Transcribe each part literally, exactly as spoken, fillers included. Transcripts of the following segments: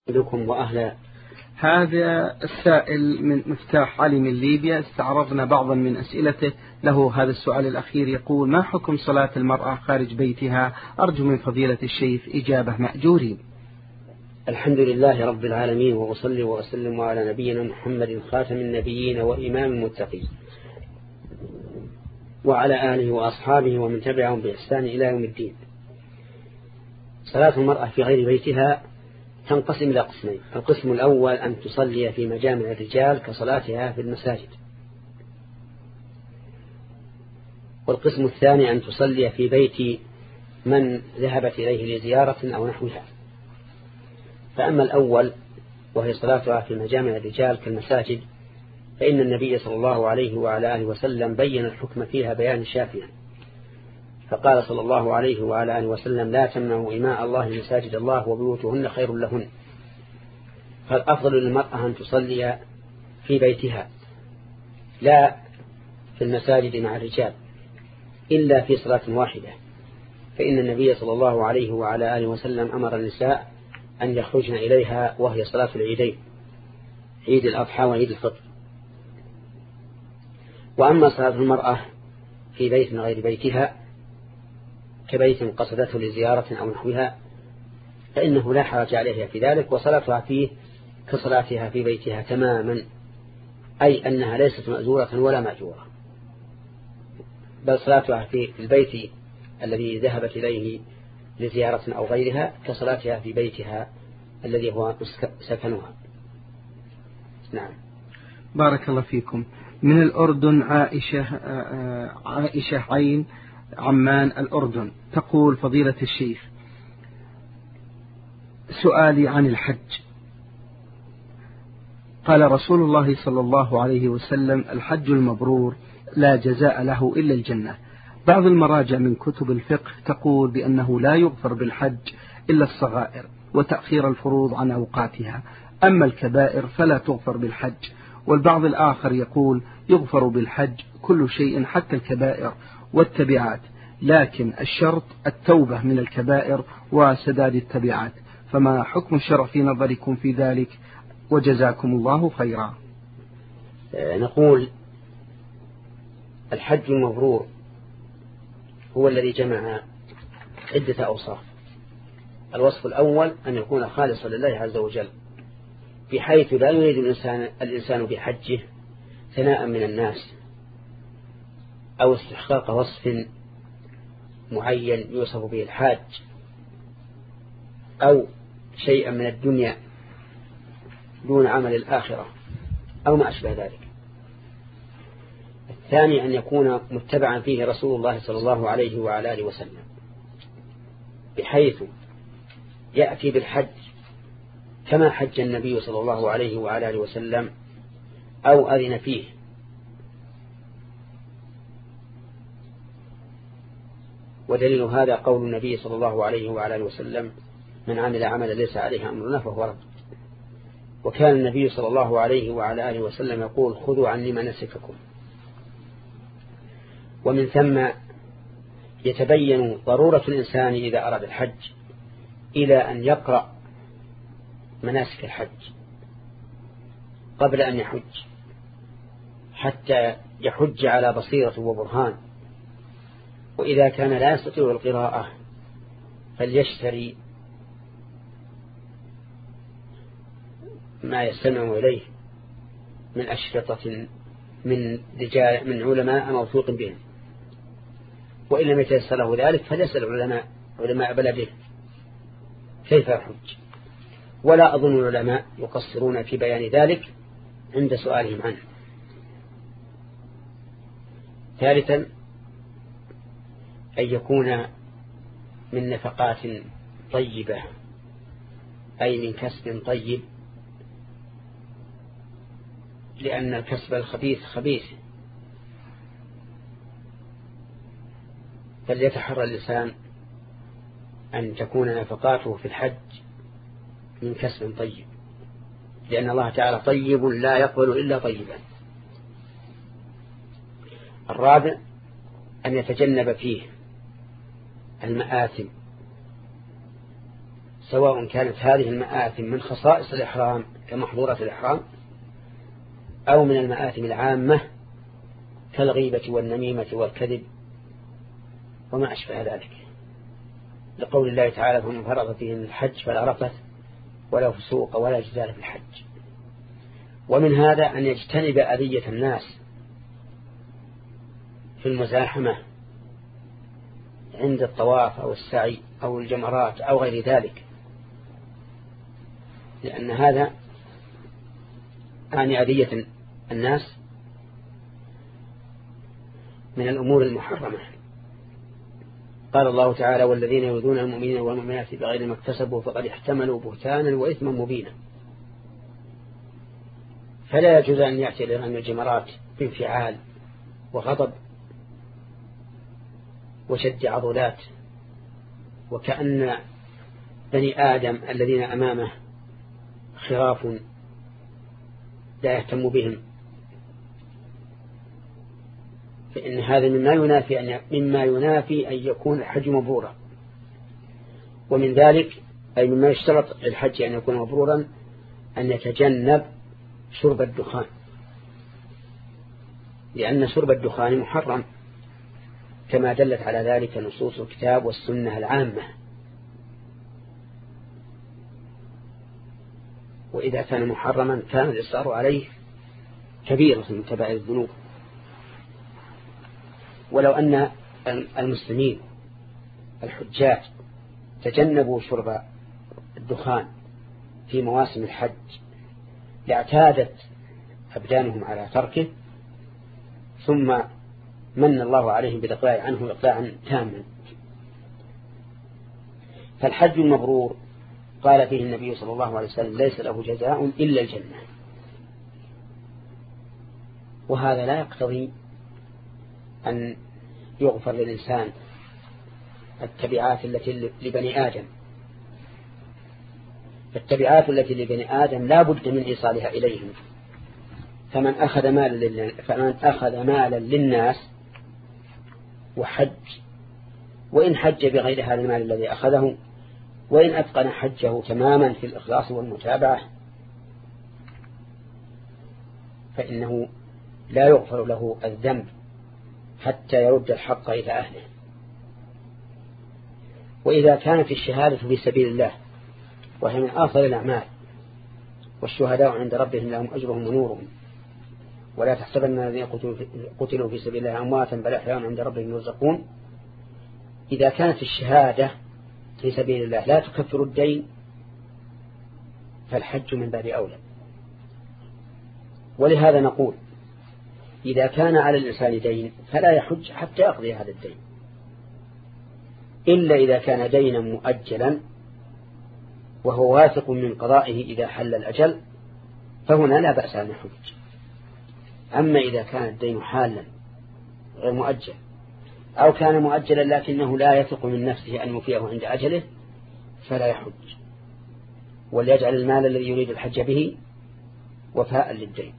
بكم وأهلا. هذا السائل من مفتاح علي من ليبيا، استعرضنا بعضا من أسئلته. له هذا السؤال الأخير يقول: ما حكم صلاة المرأة خارج بيتها؟ أرجو من فضيلة الشيخ إجابة مأجورين. الحمد لله رب العالمين، وأصلي وأسلم على نبينا محمد خاتم النبيين وإمام المتقين وعلى آله وأصحابه ومن تبعهم بإحسان إلى يوم الدين. صلاة المرأة في غير بيتها تنقسم إلى قسمين: القسم الأول أن تصلي في مجامع الرجال كصلاتها في المساجد، والقسم الثاني أن تصلي في بيت من ذهبت إليه لزيارة أو نحوها. فأما الأول وهي صلاتها في مجامع الرجال كالمساجد، فإن النبي صلى الله عليه وعلى آله وسلم بين الحكم فيها بيان شافيا، فقال صلى الله عليه وعلى آله وسلم: لا تمنعوا إماء الله مساجد الله وبيوتهن خير لهن. فالأفضل للمرأة أن تصلي في بيتها لا في المساجد مع الرجال إلا في صلاة واحدة، فإن النبي صلى الله عليه وعلى آله وسلم أمر النساء أن يخرجن إليها وهي صلاة العيدين، عيد الأضحى وعيد الفطر. وأما صلاة المرأة في بيت من غير بيتها كبيت قصدته لزيارة أو نحوها فإنه لا حرج عليها في ذلك، وصلاتها فيه كصلاتها في بيتها تماما، أي أنها ليست مأجورة ولا مأجورة، بل صلاتها في البيت الذي ذهبت إليه لزيارة أو غيرها كصلاتها في بيتها الذي هو سكنها. نعم. بارك الله فيكم. من الأردن عائشة عائشة عين عمان الأردن تقول: فضيلة الشيخ، سؤالي عن الحج. قال رسول الله صلى الله عليه وسلم: الحج المبرور لا جزاء له إلا الجنة. بعض المراجع من كتب الفقه تقول بأنه لا يغفر بالحج إلا الصغائر وتأخير الفروض عن أوقاتها، أما الكبائر فلا تغفر بالحج. والبعض الآخر يقول يغفر بالحج كل شيء حتى الكبائر والتبعات، لكن الشرط التوبة من الكبائر وسداد التبعات. فما حكم الشرع في نظركم في ذلك؟ وجزاكم الله خيرا. نقول الحج المبرور هو الذي جمع عدة أوصاف. الوصف الأول أن يكون خالصا لله عز وجل، بحيث لا يريد الإنسان, الإنسان بحجه ثناء من الناس أو استحقاق وصف معين يوصف به الحاج أو شيئا من الدنيا دون عمل الآخرة أو ما أشبه ذلك. الثاني أن يكون متبعا فيه رسول الله صلى الله عليه وعلى آله وسلم، بحيث يأتي بالحج كما حج النبي صلى الله عليه وعلى آله وسلم أو أذن فيه. ودليل هذا قول النبي صلى الله عليه وعلى آله وسلم: من عمل عملا ليس عليه أمرنا فهو رد. وكان النبي صلى الله عليه وعلى آله وسلم يقول: خذوا عني مناسككم. ومن ثم يتبين ضرورة الإنسان إذا أراد الحج إلى أن يقرأ مناسك الحج قبل أن يحج، حتى يحج على بصيرة وبرهان. وإذا كان لا يستطيع القراءة فليشتري ما يستمع إليه من أشرطة من رجال من علماء موثوق بهم، وإن لم يتيسر له ذلك فليسأل علماء علماء بلده كيف يحج. ولا أظن العلماء يقصرون في بيان ذلك عند سؤالهم عنه. ثالثا أن يكون من نفقات طيبة، أي من كسب طيب، لأن الكسب الخبيث خبيث، فليتحرى الإنسان أن تكون نفقاته في الحج من كسب طيب، لأن الله تعالى طيب لا يقبل إلا طيبا. الرابع أن يتجنب فيه المآثم سواء كانت هذه المآثم من خصائص الإحرام كمحظورة الإحرام أو من المآثم العامة كالغيبة والنميمة والكذب وما أشبه ذلك، لقول الله تعالى: فمن فرض فيهن الحج فلا رفث ولا فسوق ولا جدال في الحج. ومن هذا أن يجتنب أذية الناس في المزاحمة عند الطواف أو السعي أو الجمرات أو غير ذلك، لأن هذا أعني أذية الناس من الأمور المحرمة. قال الله تعالى: والذين يؤذون المؤمنين والمؤمنات بغير ما اكتسبوا فقد احتملوا بهتانا وإثما مبينا. فلا يجوز أن يأتي لرمي الجمرات بانفعال وغضب وشد عضلات وكأن بني آدم الذين أمامه خراف لا يهتم بهم، فإن هذا مما ينافي أن مما ينافي أن يكون الحج مبرورا. ومن ذلك أي مما يشترط للحج أن يكون مبرورا أن يتجنب شرب الدخان، لأن شرب الدخان محرم كما دلت على ذلك نصوص الكتاب والسنة العامة. وإذا كان محرما كان الإصرار عليه كبيرة من كبائر الذنوب. ولو أن المسلمين الحجاج تجنبوا شرب الدخان في مواسم الحج لاعتادت أبدانهم على تركه، ثم من الله عليهم بالإقلاع عنه إقلاعا تاما. فالحج المبرور قال فيه النبي صلى الله عليه وسلم: ليس له جزاء إلا الجنة. وهذا لا يقتضي أن يغفر للإنسان التبعات التي لبني آدم. التبعات التي لبني آدم لا بد من إيصالها إليهم. فمن أخذ مالا فمن أخذ مالا للناس وحج، وإن حج بغير هذا المال الذي أخذه، وإن أتقن حجه تماما في الإخلاص والمتابعة، فإنه لا يغفر له الذنب حتى يرد الحق إلى أهله. وإذا كانت الشهادة في سبيل الله وهي من أفضل الأعمال، والشهداء عند ربهم لهم أجرهم ونورهم، ولا تحسبن الذين قتلوا في سبيل الله أمواتا بل أحياء عند ربهم يرزقون. إذا كانت الشهادة في سبيل الله لا تكفر الدين، فالحج من باب أولى. ولهذا نقول: إذا كان على الإنسان دين فلا يحج حتى يقضي هذا الدين، إلا إذا كان دينا مؤجلا وهو واثق من قضائه إذا حل الأجل، فهنا لا بأس أن يحج. أما إذا كان الدين حالا غير مؤجل، أو كان مؤجلا لكنه لا يثق من نفسه أن يوفيه عند أجله، فلا يحج، وليجعل المال الذي يريد الحج به وفاء للدين.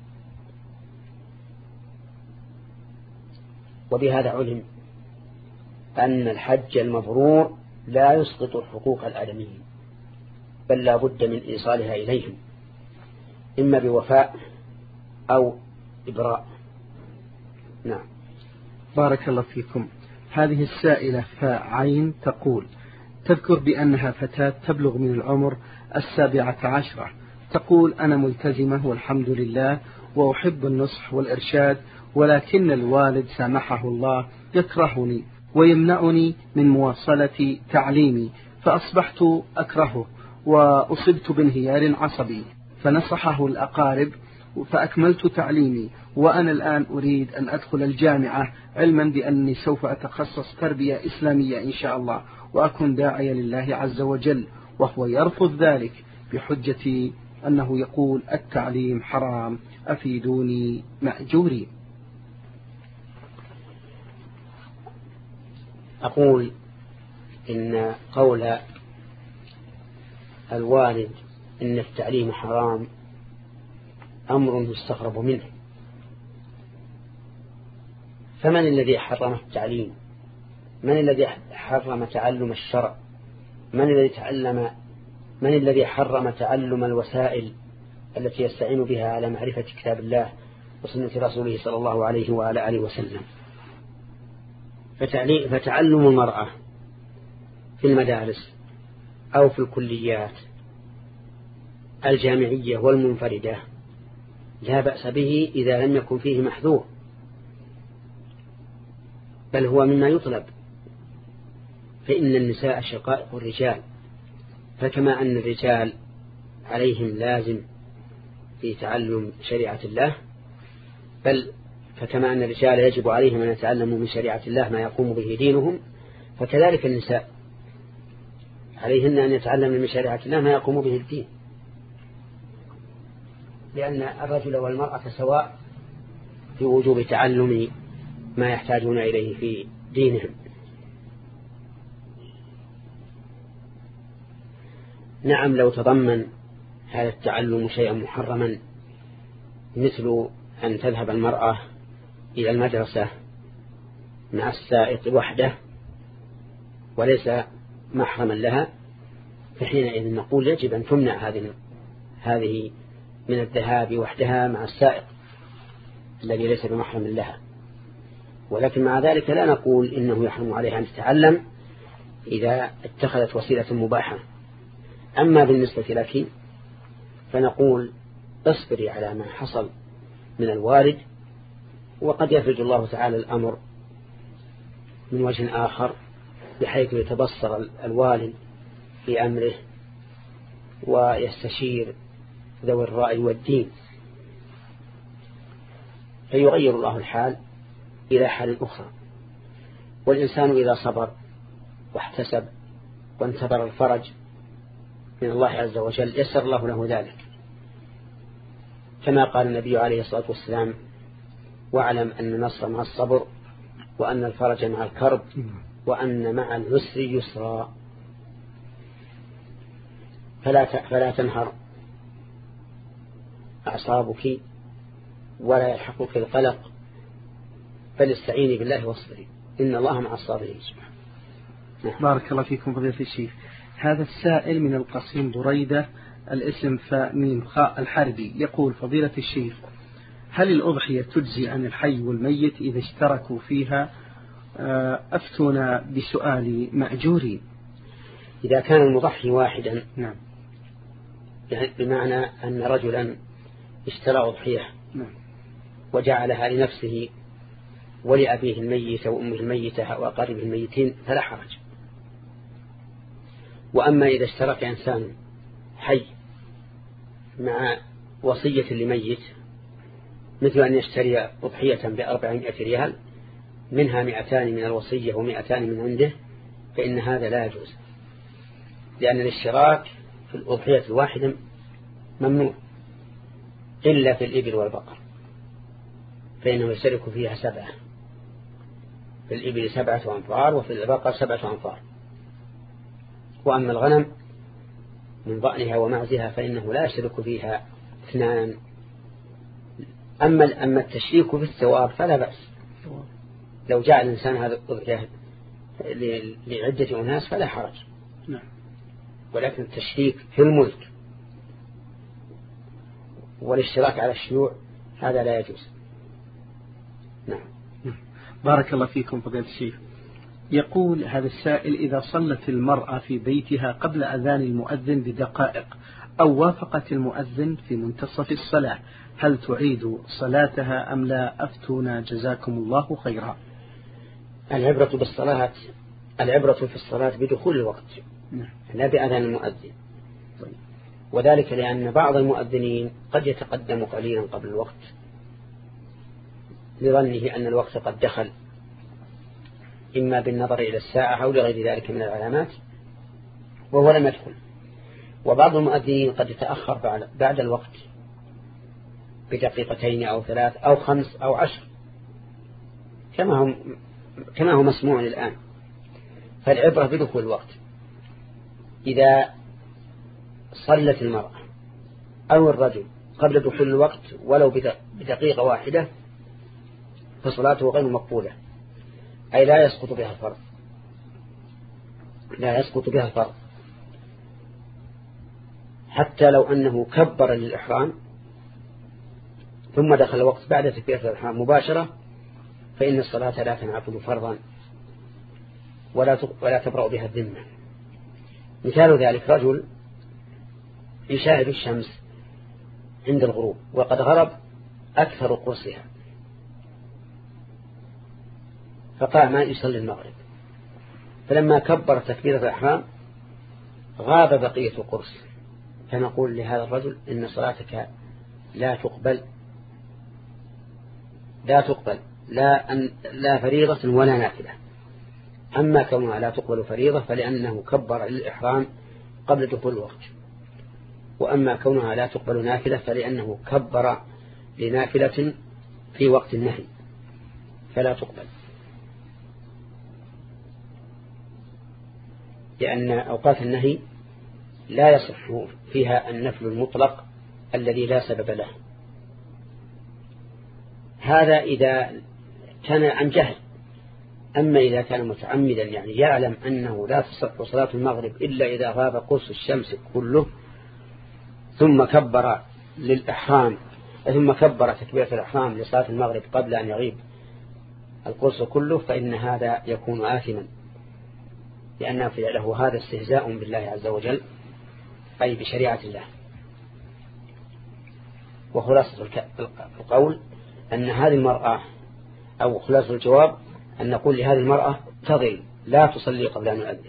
وبهذا علم أن الحج المبرور لا يسقط حقوق الآدميين، بل لا بد من إيصالها إليهم، إما بوفاء أو إبراء. نعم. بارك الله فيكم. هذه السائلة فاء عين تقول: تذكر بأنها فتاة تبلغ من العمر السابعة عشرة، تقول: أنا ملتزمة والحمد لله وأحب النصح والإرشاد، ولكن الوالد سامحه الله يكرهني ويمنعني من مواصلة تعليمي، فأصبحت أكرهه وأصبت بانهيار عصبي، فنصحه الأقارب فأكملت تعليمي، وأنا الآن أريد أن أدخل الجامعة، علما بأني سوف أتخصص تربية إسلامية إن شاء الله وأكون داعية لله عز وجل، وهو يرفض ذلك بحجة أنه يقول التعليم حرام، أفيدوني مأجوري. أقول إن قول الوالد إن التعليم حرام أمر يستغرب منه. فمن الذي حرم التعليم؟ من الذي حرم تعلم الشرع؟ من الذي تعلم من الذي حرم تعلم الوسائل التي يستعين بها على معرفة كتاب الله وسنة رسوله صلى الله عليه وعلى آله وسلم؟ فتعلم المرأة في المدارس أو في الكليات الجامعية والمنفردة لا بأس به إذا لم يكن فيه محذور، بل هو مما يطلب، فإن النساء شقائق الرجال، فكما أن الرجال عليهم لازم في تعلم شريعة الله، بل فكما أن الرجال يجب عليهم أن يتعلموا من شريعة الله ما يقوم به دينهم، فكذلك النساء عليهن أن يتعلمن من شريعة الله ما يقوم به الدين، لأن الرجل والمرأة سواء في وجوب تعلم ما يحتاجون إليه في دينهم. نعم، لو تضمن هذا التعلم شيئا محرما مثل أن تذهب المرأة إلى المدرسة مع السائق وحده وليس محرما لها، فحينئذ نقول يجب أن تمنع هذه هذه من الذهاب وحدها مع السائق الذي ليس بمحرم لها. ولكن مع ذلك لا نقول إنه يحرم عليها أن تتعلم إذا اتخذت وسيلة مباحة. أما بالنسبة لك فنقول اصبري على ما حصل من الوالد، وقد يفرج الله تعالى الأمر من وجه آخر بحيث يتبصر الوالد في أمره ويستشير ذوي الرأي والدين، فيغير الله الحال إلى حال أخرى. والإنسان إذا صبر واحتسب وانتظر الفرج من الله عز وجل يسر الله له ذلك، كما قال النبي عليه الصلاة والسلام: واعلم أن النصر مع الصبر، وأن الفرج مع الكرب، وأن مع العسر يسرا. فلا فلا تنهر أعصابك ولا يلحقك القلق، بل استعيني بالله واصبري، إن الله مع الصابرين. بارك الله فيكم فضيلة الشيخ. هذا السائل من القصيم بريدة، الاسم فميم خاء الحربي، يقول: فضيلة الشيخ، هل الأضحية تجزي عن الحي والميت إذا اشتركوا فيها؟ أفتونا بسؤال مأجورين. إذا كان المضحي واحدا، نعم، يعني بمعنى أن رجلا اشترى أضحية نعم، وجعلها لنفسه ولأبيه الميت وأمه الميتة وأقاربه الميتين فلا حرج. وأما إذا اشترك إنسان حي مع وصية لميت، مثل أن يشتري أضحية بأربعمائة ريال منها مئتان من الوصية ومئتان من عنده، فإن هذا لا يجوز، لأن الاشتراك في الأضحية الواحدة ممنوع إلا في الإبل والبقر، فإنه يشترك فيها سبعة، في الإبل سبعة أنفار وفي البقر سبعة أنفار. وأما الغنم من ضأنها ومعزها فإنه لا يشترك فيها اثنان. أما أما التشريك في الثواب فلا بأس، لو جعل الإنسان هذا الأضحية لعدة أناس فلا حرج، ولكن التشريك في الملك والاشتراك على الشيوع هذا لا يجوز. نعم. بارك الله فيكم فضيلة الشيخ. يقول هذا السائل: إذا صلت المرأة في بيتها قبل أذان المؤذن بدقائق أو وافقت المؤذن في منتصف الصلاة، هل تعيد صلاتها أم لا؟ أفتونا جزاكم الله خيرا. العبرة بالصلاة العبرة في الصلاة بدخول الوقت، لا بأذان المؤذن، وذلك لأن بعض المؤذنين قد يتقدم قليلا قبل الوقت لظنه أن الوقت قد دخل، إما بالنظر إلى الساعة أو لغير ذلك من العلامات، وهو لم يدخل. وبعض المؤذنين قد يتأخر بعد الوقت بدقيقتين أو ثلاث أو خمس أو عشر كما هو كما هو مسموع الآن. فالعبرة بدخول الوقت. إذا صلت المرأة أو الرجل قبل دخول الوقت ولو بدقيقة واحدة فصلاته غير مقبولة، أي لا يسقط بها الفرض، لا يسقط بها الفرض. حتى لو أنه كبر للإحرام ثم دخل الوقت بعد تكبيرة الإحرام مباشرة فإن الصلاة لا تنعقد فرضا ولا ولا تبرأ بها الذمة. مثال ذلك رجل يشاهد الشمس عند الغروب وقد غرب أكثر قرصها فقام يصلي المغرب، فلما كبر تكبيرة الإحرام غاب بقية القرص، فنقول لهذا الرجل إن صلاتك لا تقبل لا تقبل لا, أن لا فريضة ولا نافلة. أما كونها لا تقبل فريضة فلأنه كبر للإحرام قبل دخول الوقت، وأما كونها لا تقبل نافلة فلأنه كبر لنافلة في وقت النهي فلا تقبل، لأن أوقات النهي لا يصح فيها النفل المطلق الذي لا سبب له. هذا إذا كان عن جهل. أما إذا كان متعمدا يعني يعلم أنه لا تصح صلاة المغرب إلا إذا غاب قرص الشمس كله ثم كبر للإحرام ثم كبر تكبيرة الإحرام لصلاة المغرب قبل أن يغيب القرص كله، فإن هذا يكون آثما، لأن فعله هذا استهزاء بالله عز وجل أي بشريعة الله. وخلاصة القول أن هذه المرأة أو خلاصة الجواب أن نقول لهذه المرأة تضل لا تصلي قبل أن يؤذن،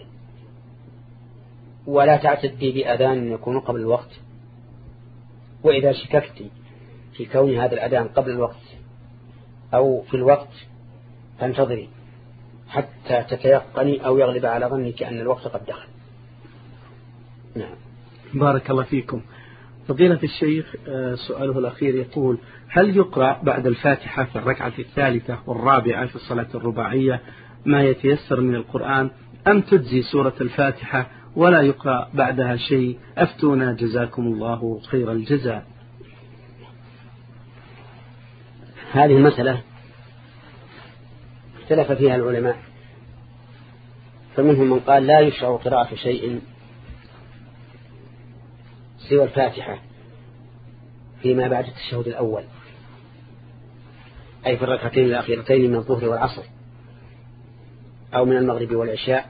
ولا تعتدي بأذان يكون قبل الوقت، وإذا شككت في كون هذا الأذان قبل الوقت أو في الوقت فانتظري حتى تتيقني أو يغلب على ظنك أن الوقت قد دخل. نعم. بارك الله فيكم. فضيلة الشيخ سؤاله الأخير يقول: هل يقرأ بعد الفاتحة في الركعة الثالثة والرابعة في الصلاة الرباعية ما يتيسر من القرآن، أم تجزي سورة الفاتحة ولا يقرأ بعدها شيء؟ أفتونا جزاكم الله خير الجزاء. هذه المسألة اختلف فيها العلماء، فمنهم من قال لا يشرع قراءة شيء سوى الفاتحة فيما بعد التشهد الأول، أي في الركعتين الأخيرتين من الظهر والعصر أو من المغرب والعشاء،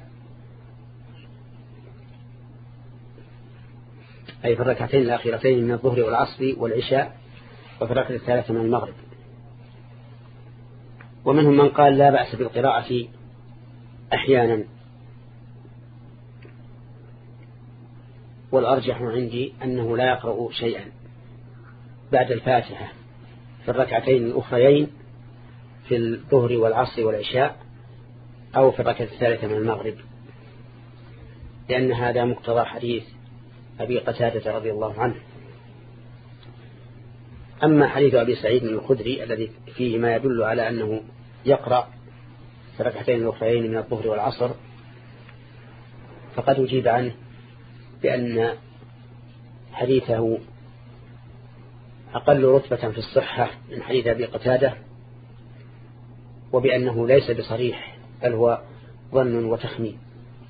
أي في الركعتين الأخيرتين من الظهر والعصر والعشاء وفي الركعة الثالثة من المغرب. ومنهم من قال لا بأس بالقراءة أحيانا، والأرجح عندي أنه لا يقرأ شيئا بعد الفاتحة في الركعتين الأخريين في الظهر والعصر والعشاء أو في الركعة الثالثة من المغرب، لأن هذا مقتضى حديث أبي قتادة رضي الله عنه. أما حديث أبي سعيد الخدري الذي فيه ما يدل على أنه يقرأ في الركعتين الأخريين من الظهر والعصر فقد أجيب عنه بأن حديثه أقل رتبة في الصحة من حديث أبي قتادة، وبأنه ليس بصريح بل هو ظن وتخمين،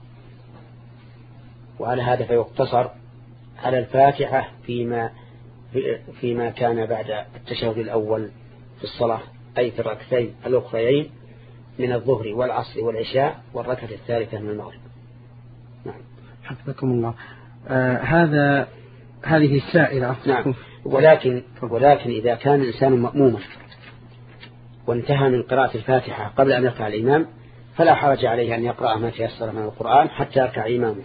وعلى هذا فيقتصر على الفاتحة فيما فيما كان بعد التشهد الأول في الصلاة، أي في الركعتين الأخريين من الظهر والعصر والعشاء والركعة الثالثة من المغرب. نعم. حفظكم الله. آه هذا هذه السائلة. نعم. ولكن ولكن إذا كان الإنسان مأموما وانتهى من قراءة الفاتحة قبل أن يركع الإمام فلا حرج عليه أن يقرأ ما تيسر من القرآن حتى يركع إمامه.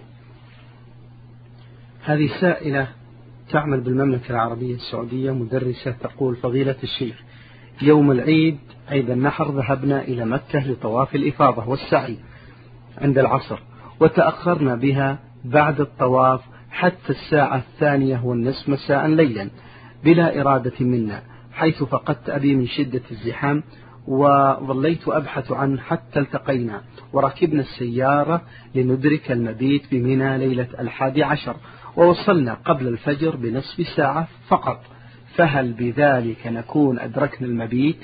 هذه السائلة تعمل بالمملكة العربية السعودية، مدرسة، تقول: فضيلة الشيخ، يوم العيد عيد النحر ذهبنا إلى مكة لطواف الإفاضة والسعي عند العصر، وتأخرنا بها بعد الطواف حتى الساعة الثانية والنصف مساء ليلا بلا إرادة منا، حيث فقدت أبي من شدة الزحام، وظليت أبحث عنه حتى التقينا وركبنا السيارة لندرك المبيت بمنى ليلة الحادي عشر، ووصلنا قبل الفجر بنصف ساعة فقط، فهل بذلك نكون أدركنا المبيت؟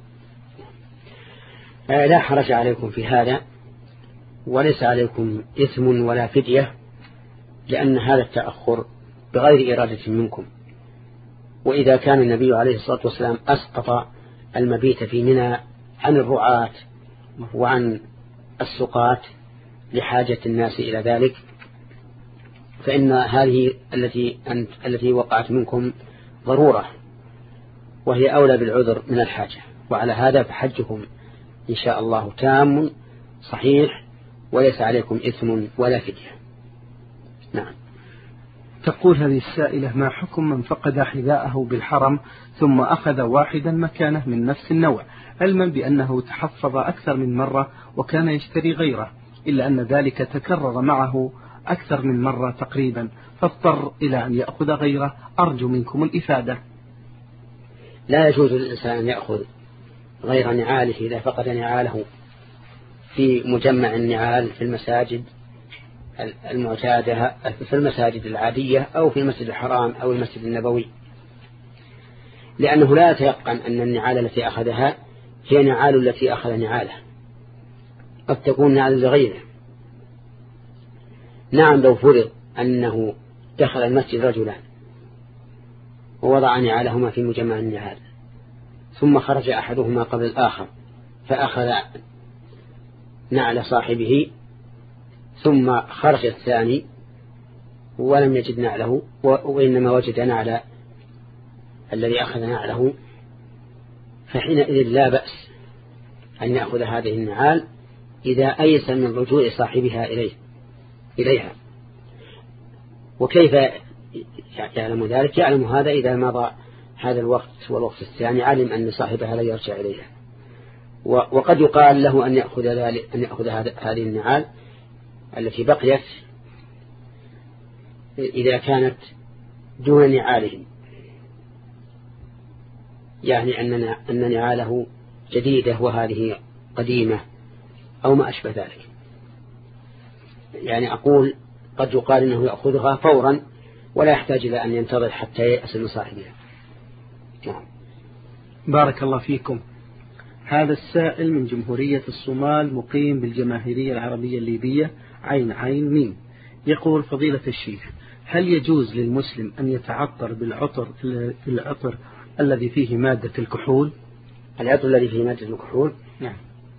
لا حرج عليكم في هذا، وليس عليكم إثم ولا فدية، لأن هذا التأخر بغير إرادة منكم. وإذا كان النبي عليه الصلاة والسلام أسقط المبيت في منى عن الرعاة وعن السقاة لحاجة الناس إلى ذلك، فإن هذه التي أنت التي وقعت منكم ضرورة، وهي أولى بالعذر من الحاجة. وعلى هذا فحجكم إن شاء الله تام صحيح، وليس عليكم إثم ولا فدية. نعم. تقول هذه السائلة: ما حكم من فقد حذاءه بالحرم ثم أخذ واحدا مكانه من نفس النوع، علما بأنه تحفظ أكثر من مرة وكان يشتري غيره، إلا أن ذلك تكرر معه أكثر من مرة تقريبا، فاضطر إلى أن يأخذ غيره؟ أرجو منكم الإفادة. لا يجوز للإنسان أن يأخذ غير نعاله إذا فقد نعاله في مجمع النعال في المساجد المعتادة، في المساجد العادية أو في المسجد الحرام أو المسجد النبوي، لأنه لا يتيقن أن النعال التي أخذها هي نعال التي أخذ نعاله، قد تكون نعال لغيره. نعم، لو فرض أنه دخل المسجد رجلان ووضع نعالهما في مجمع النعال، ثم خرج أحدهما قبل الآخر فأخذ نعل صاحبه، ثم خرج الثاني ولم يجد نعله وإنما وجد نعل الذي أخذ نعله، فحينئذ لا بأس أن يأخذ هذه النعال إذا أيس من رجوع صاحبها إليه إليها. وكيف يعلم ذلك؟ يعلم هذا إذا مضى هذا الوقت والوقت الثاني، علم أن صاحبها لا يرجع إليها. وقد يقال له أن يأخذ ذلك أن يأخذ هذه النعال التي بقيت إذا كانت دون نعالهم، يعني أن نعاله جديدة وهذه قديمة أو ما أشبه ذلك. يعني أقول قد يقال إنه يأخذها فورا ولا يحتاج إلى أن ينتظر حتى يأس من صاحبها. نعم. بارك الله فيكم. هذا السائل من جمهورية الصومال، مقيم بالجماهيرية العربية الليبية، عين عين ميم، يقول: فضيلة الشيخ، هل يجوز للمسلم أن يتعطر بالعطر العطر الذي فيه مادة الكحول؟ العطر الذي فيه مادة الكحول نعم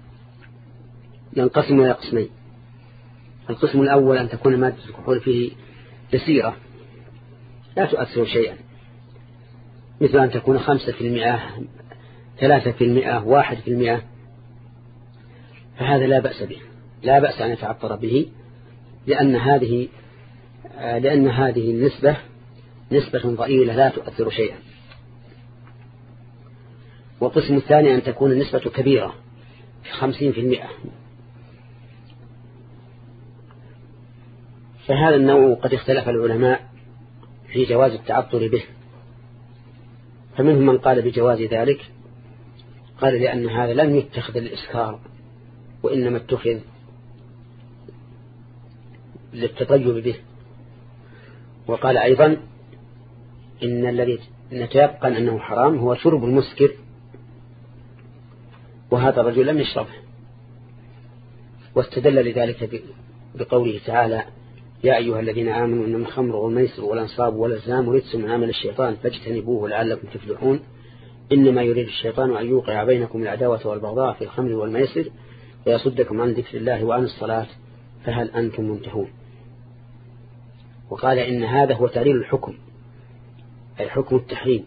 ينقسم إلى قسمين. القسم الأول أن تكون مادة الكحول فيه يسيرة لا تؤثر شيئا، مثل أن تكون خمسة في المئة، ثلاثة في المئة، واحد في المئة، فهذا لا بأس به، لا بأس أن يتعطر به، لأن هذه لأن هذه النسبة نسبة ضئيلة لا تؤثر شيئا. والقسم الثاني أن تكون النسبة كبيرة خمسين في المئة، فهذا النوع قد اختلف العلماء في جواز التعطر به، فمنهم من قال بجواز ذلك، قال لأن هذا لم يتخذ الإسكار وإنما اتخذ للتطيب به. وقال أيضا إن الذي نتيقن أنه حرام هو شرب المسكر، وهذا الرجل لم يشربه، واستدل لذلك بقوله تعالى: يا أيها الذين آمنوا إنما الخمر والميسر والأنصاب والأزلام رجس من عمل الشيطان فاجتنبوه لعلكم تفلحون، إنما يريد الشيطان أن يوقع بينكم العداوة والبغضاء في الخمر والميسر ويصدكم عن ذكر الله وعن الصلاة فهل أنتم منتهون. وقال إن هذا هو تعليل الحكم، أي حكم التحريم.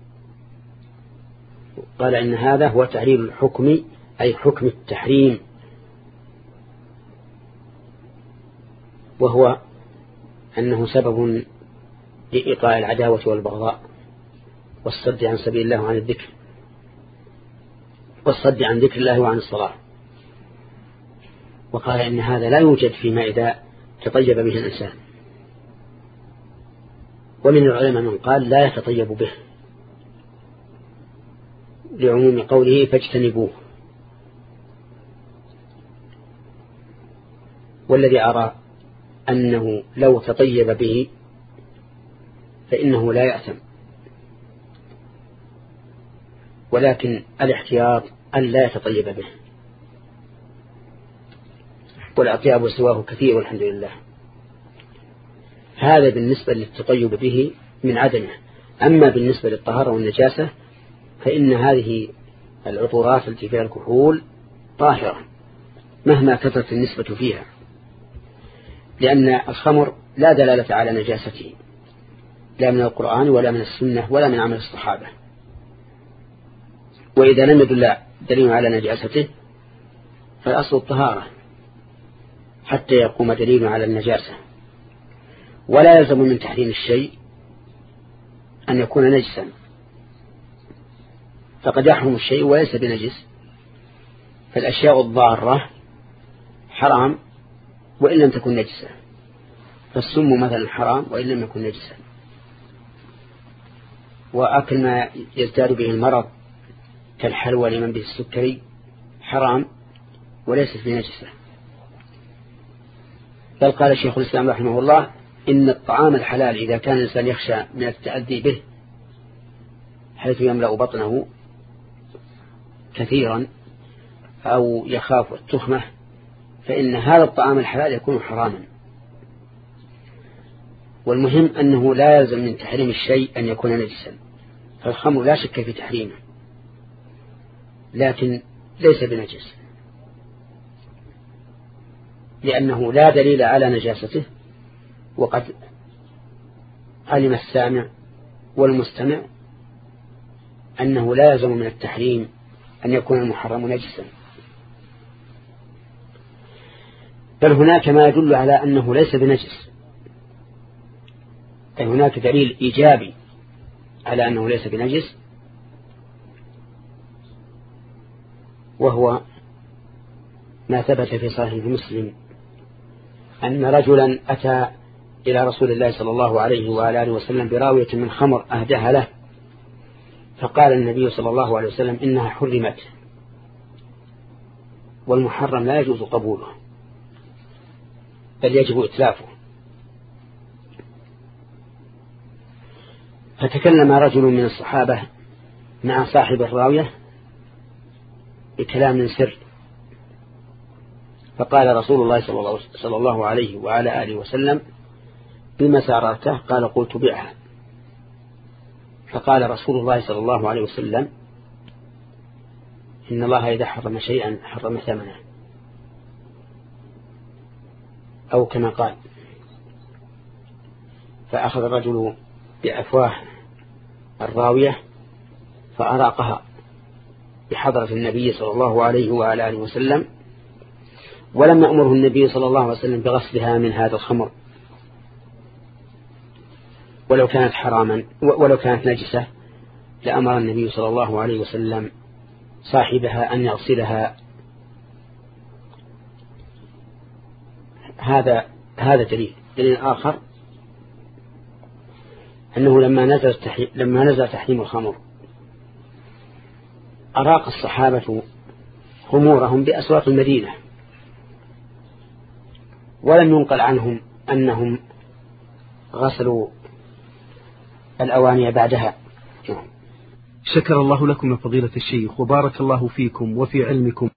قال إن هذا هو تعليل الحكم أي حكم التحريم، وهو أنه سبب لإيقاع العداوة والبغضاء والصد عن سبيل الله وعن الذكر والصد عن ذكر الله وعن الصلاة. وقال إن هذا لا يوجد فيما إذا تطيب به الإنسان، ومن العلماء من قال لا يتطيب به لعموم قوله فاجتنبوه. والذي أرى أنه لو تطيب به فإنه لا يأثم، ولكن الاحتياط أن لا يتطيب به، والأطياب سواه كثير والحمد لله. هذا بالنسبة للتطيب به من عدمه. أما بالنسبة للطهارة والنجاسة فإن هذه العطورات التي فيها الكحول طاهرة مهما كثرت النسبة فيها، لأن الخمر لا دلالة على نجاسته لا من القرآن ولا من السنة ولا من عمل الصحابة، وإذا لم يدل دليل على نجاسته فالأصل الطهارة حتى يقوم دليل على النجاسة. ولا يلزم من تحريم الشيء أن يكون نجسا، فقد يحرم الشيء وليس بنجس، فالأشياء الضارة حرام وإن لم تكن نجسة، فالسم مثلا حرام وإن لم يكن نجسا، وأكل ما يزداد به المرض كالحلوى لمن به السكري حرام وليست بنجسة. بل قال الشيخ الإسلام رحمه الله إن الطعام الحلال إذا كان الإنسان يخشى من التأذي به حيث يملأ بطنه كثيرا أو يخاف التخمة فإن هذا الطعام الحلال يكون حراما. والمهم أنه لا يلزم من تحريم الشيء أن يكون نجسا، فالخمر لا شك في تحريمه لكن ليس بنجس، لأنه لا دليل على نجاسته، وقد علم السامع والمستمع أنه لا يلزم من التحريم أن يكون المحرم نجسا، بل هناك ما يدل على أنه ليس بنجس، أي هناك دليل إيجابي على أنه ليس بنجس، وهو ما ثبت في صحيح مسلم أن رجلا أتى إلى رسول الله صلى الله عليه وآله وسلم براوية من خمر أهدها له، فقال النبي صلى الله عليه وسلم إنها حرمت، والمحرم لا يجوز قبوله بل يجب إتلافه. فتكلم رجل من الصحابة مع صاحب الراوية بكلام سر، فقال رسول الله صلى الله عليه وعلى آله وسلم بما سارته؟ قال قلت بيعها. فقال رسول الله صلى الله عليه وسلم إن الله إذا حرم شيئا حرم ثمنه، أو كما قال. فأخذ الرجل بأفواه الراوية فأراقها بحضرة النبي صلى الله عليه وعلى آله وسلم، ولم يأمره النبي صلى الله عليه وسلم بغسلها من هذا الخمر ولو كانت حراما ولو كانت نجسة، لأمر النبي صلى الله عليه وسلم صاحبها أن يغسلها. هذا هذا دليل. دليل آخر أنه لما نزل تحريم لما نزل تحريم الخمر أراق الصحابة خمورهم بأسواق المدينة، ولم ينقل عنهم أنهم غسلوا الأواني بعدها. شكر الله لكم يا فضيلة الشيخ وبارك الله فيكم وفي علمكم.